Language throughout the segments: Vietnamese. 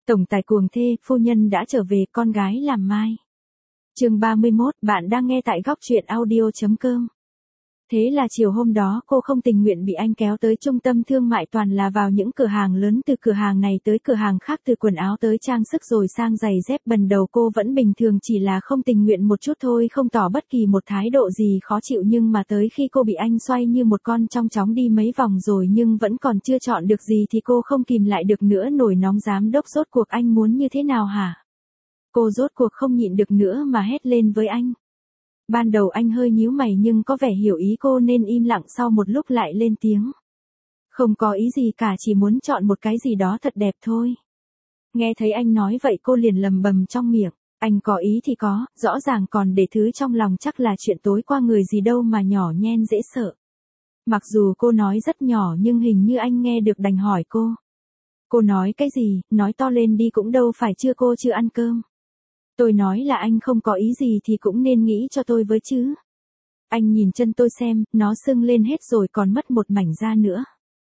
Tổng tài cuồng thê, phu nhân đã trở về, con gái làm mai. Chương 31, bạn đang nghe tại góc truyện audio.com. Thế là chiều hôm đó cô không tình nguyện bị anh kéo tới trung tâm thương mại, toàn là vào những cửa hàng lớn, từ cửa hàng này tới cửa hàng khác, từ quần áo tới trang sức rồi sang giày dép. Ban đầu cô vẫn bình thường, chỉ là không tình nguyện một chút thôi, không tỏ bất kỳ một thái độ gì khó chịu, nhưng mà tới khi cô bị anh xoay như một con trong chóng đi mấy vòng rồi nhưng vẫn còn chưa chọn được gì thì cô không kìm lại được nữa, nổi nóng. Giám đốc, rốt cuộc anh muốn như thế nào hả? Cô rốt cuộc không nhịn được nữa mà hét lên với anh. Ban đầu anh hơi nhíu mày nhưng có vẻ hiểu ý cô nên im lặng, sau một lúc lại lên tiếng. Không có ý gì cả, chỉ muốn chọn một cái gì đó thật đẹp thôi. Nghe thấy anh nói vậy cô liền lầm bầm trong miệng. Anh có ý thì có, rõ ràng còn để thứ trong lòng, chắc là chuyện tối qua người gì đâu mà nhỏ nhen dễ sợ. Mặc dù cô nói rất nhỏ nhưng hình như anh nghe được, đành hỏi cô. Cô nói cái gì, nói to lên đi, cũng đâu phải cô chưa ăn cơm. Tôi nói là anh không có ý gì thì cũng nên nghĩ cho tôi với chứ. Anh nhìn chân tôi xem, nó sưng lên hết rồi, còn mất một mảnh da nữa.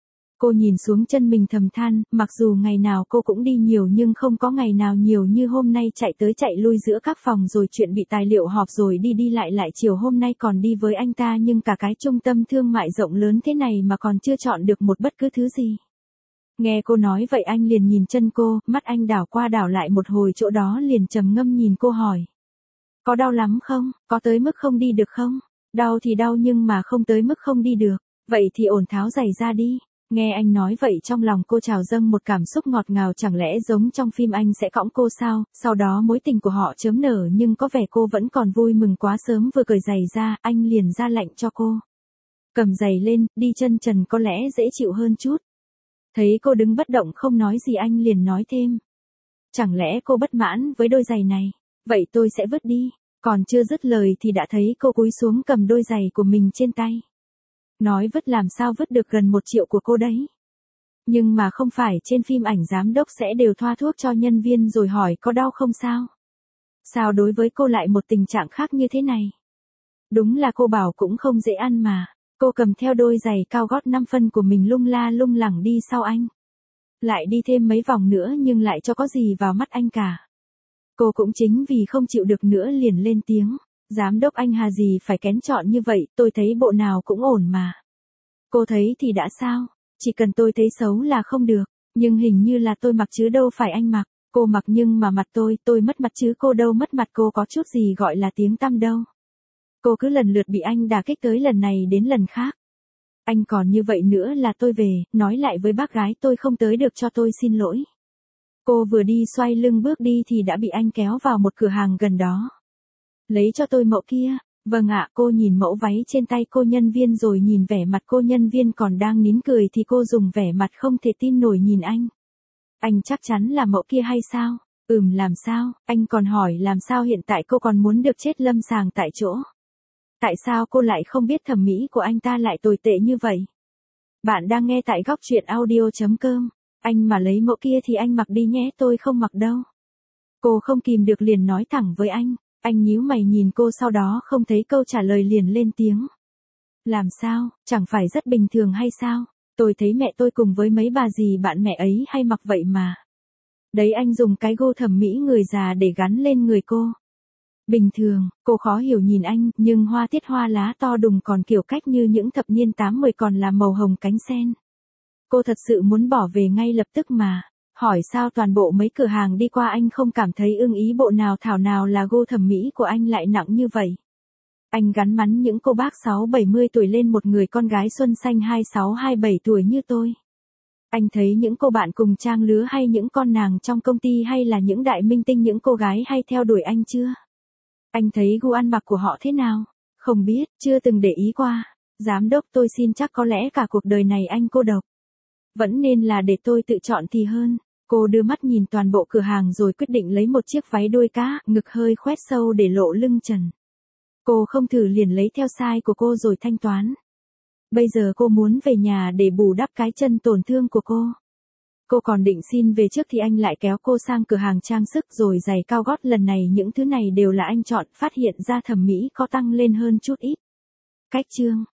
Cô nhìn xuống chân mình thầm than, mặc dù ngày nào cô cũng đi nhiều nhưng không có ngày nào nhiều như hôm nay, chạy tới chạy lui giữa các phòng rồi chuẩn bị tài liệu họp rồi đi đi lại lại, chiều hôm nay còn đi với anh ta, nhưng cả cái trung tâm thương mại rộng lớn thế này mà còn chưa chọn được một bất cứ thứ gì. Nghe cô nói vậy anh liền nhìn chân cô, mắt anh đảo qua đảo lại một hồi chỗ đó, liền trầm ngâm nhìn cô hỏi. Có đau lắm không, có tới mức không đi được không? Đau thì đau nhưng mà không tới mức không đi được. Vậy thì ổn tháo giày ra đi. Nghe anh nói vậy trong lòng cô trào dâng một cảm xúc ngọt ngào, chẳng lẽ giống trong phim anh sẽ cõng cô sao? Sau đó mối tình của họ chớm nở, nhưng có vẻ cô vẫn còn vui mừng quá sớm. Vừa cởi giày ra, anh liền ra lệnh cho cô. Cầm giày lên, đi chân trần có lẽ dễ chịu hơn chút. Thấy cô đứng bất động không nói gì anh liền nói thêm. Chẳng lẽ cô bất mãn với đôi giày này? Vậy tôi sẽ vứt đi. Còn chưa dứt lời thì đã thấy cô cúi xuống cầm đôi giày của mình trên tay. Nói vứt làm sao vứt được, gần 1 triệu của cô đấy. Nhưng mà không phải trên phim ảnh giám đốc sẽ đều thoa thuốc cho nhân viên rồi hỏi có đau không sao? Sao đối với cô lại một tình trạng khác như thế này? Đúng là cô bảo cũng không dễ ăn mà. Cô cầm theo đôi giày cao gót 5 phân của mình lung la lung lẳng đi sau anh. Lại đi thêm mấy vòng nữa nhưng lại cho có gì vào mắt anh cả. Cô cũng chính vì không chịu được nữa liền lên tiếng. Giám đốc, anh hà gì phải kén chọn như vậy, tôi thấy bộ nào cũng ổn mà. Cô thấy thì đã sao, chỉ cần tôi thấy xấu là không được, nhưng hình như là tôi mặc chứ đâu phải anh mặc. Cô mặc nhưng mà mặt tôi mất mặt chứ cô đâu mất mặt, cô có chút gì gọi là tiếng tăm đâu. Cô cứ lần lượt bị anh đả kích tới lần này đến lần khác. Anh còn như vậy nữa là tôi về, nói lại với bác gái tôi không tới được, cho tôi xin lỗi. Cô vừa đi xoay lưng bước đi thì đã bị anh kéo vào một cửa hàng gần đó. Lấy cho tôi mẫu kia. Vâng ạ. Cô nhìn mẫu váy trên tay cô nhân viên rồi nhìn vẻ mặt cô nhân viên còn đang nín cười thì cô dùng vẻ mặt không thể tin nổi nhìn anh. Anh chắc chắn là mẫu kia hay sao? Làm sao? Anh còn hỏi làm sao hiện tại cô còn muốn được chết lâm sàng tại chỗ. Tại sao cô lại không biết thẩm mỹ của anh ta lại tồi tệ như vậy? Bạn đang nghe tại góc truyện audio.com. Anh mà lấy mẫu kia thì anh mặc đi nhé, tôi không mặc đâu. Cô không kìm được liền nói thẳng với anh. Anh nhíu mày nhìn cô, sau đó không thấy câu trả lời liền lên tiếng. Làm sao, chẳng phải rất bình thường hay sao? Tôi thấy mẹ tôi cùng với mấy bà dì bạn mẹ ấy hay mặc vậy mà. Đấy, anh dùng cái gu thẩm mỹ người già để gắn lên người cô. Bình thường, cô khó hiểu nhìn anh, nhưng hoa tiết hoa lá to đùng còn kiểu cách như những thập niên 80, còn là màu hồng cánh sen. Cô thật sự muốn bỏ về ngay lập tức mà. Hỏi sao toàn bộ mấy cửa hàng đi qua anh không cảm thấy ưng ý bộ nào, thảo nào là gu thẩm mỹ của anh lại nặng như vậy. Anh gắn mắn những cô bác 60-70 tuổi lên một người con gái xuân xanh 26-27 tuổi như tôi. Anh thấy những cô bạn cùng trang lứa hay những con nàng trong công ty hay là những đại minh tinh, những cô gái hay theo đuổi anh chưa? Anh thấy gu ăn mặc của họ thế nào? Không biết, chưa từng để ý qua. Giám đốc, tôi xin chắc có lẽ cả cuộc đời này anh cô độc. Vẫn nên là để tôi tự chọn thì hơn. Cô đưa mắt nhìn toàn bộ cửa hàng rồi quyết định lấy một chiếc váy đuôi cá, ngực hơi khoét sâu để lộ lưng trần. Cô không thử liền lấy theo size của cô rồi thanh toán. Bây giờ cô muốn về nhà để bù đắp cái chân tổn thương của cô. Cô còn định xin về trước thì anh lại kéo cô sang cửa hàng trang sức rồi giày cao gót, lần này những thứ này đều là anh chọn, phát hiện ra thẩm mỹ có tăng lên hơn chút ít. Cách chương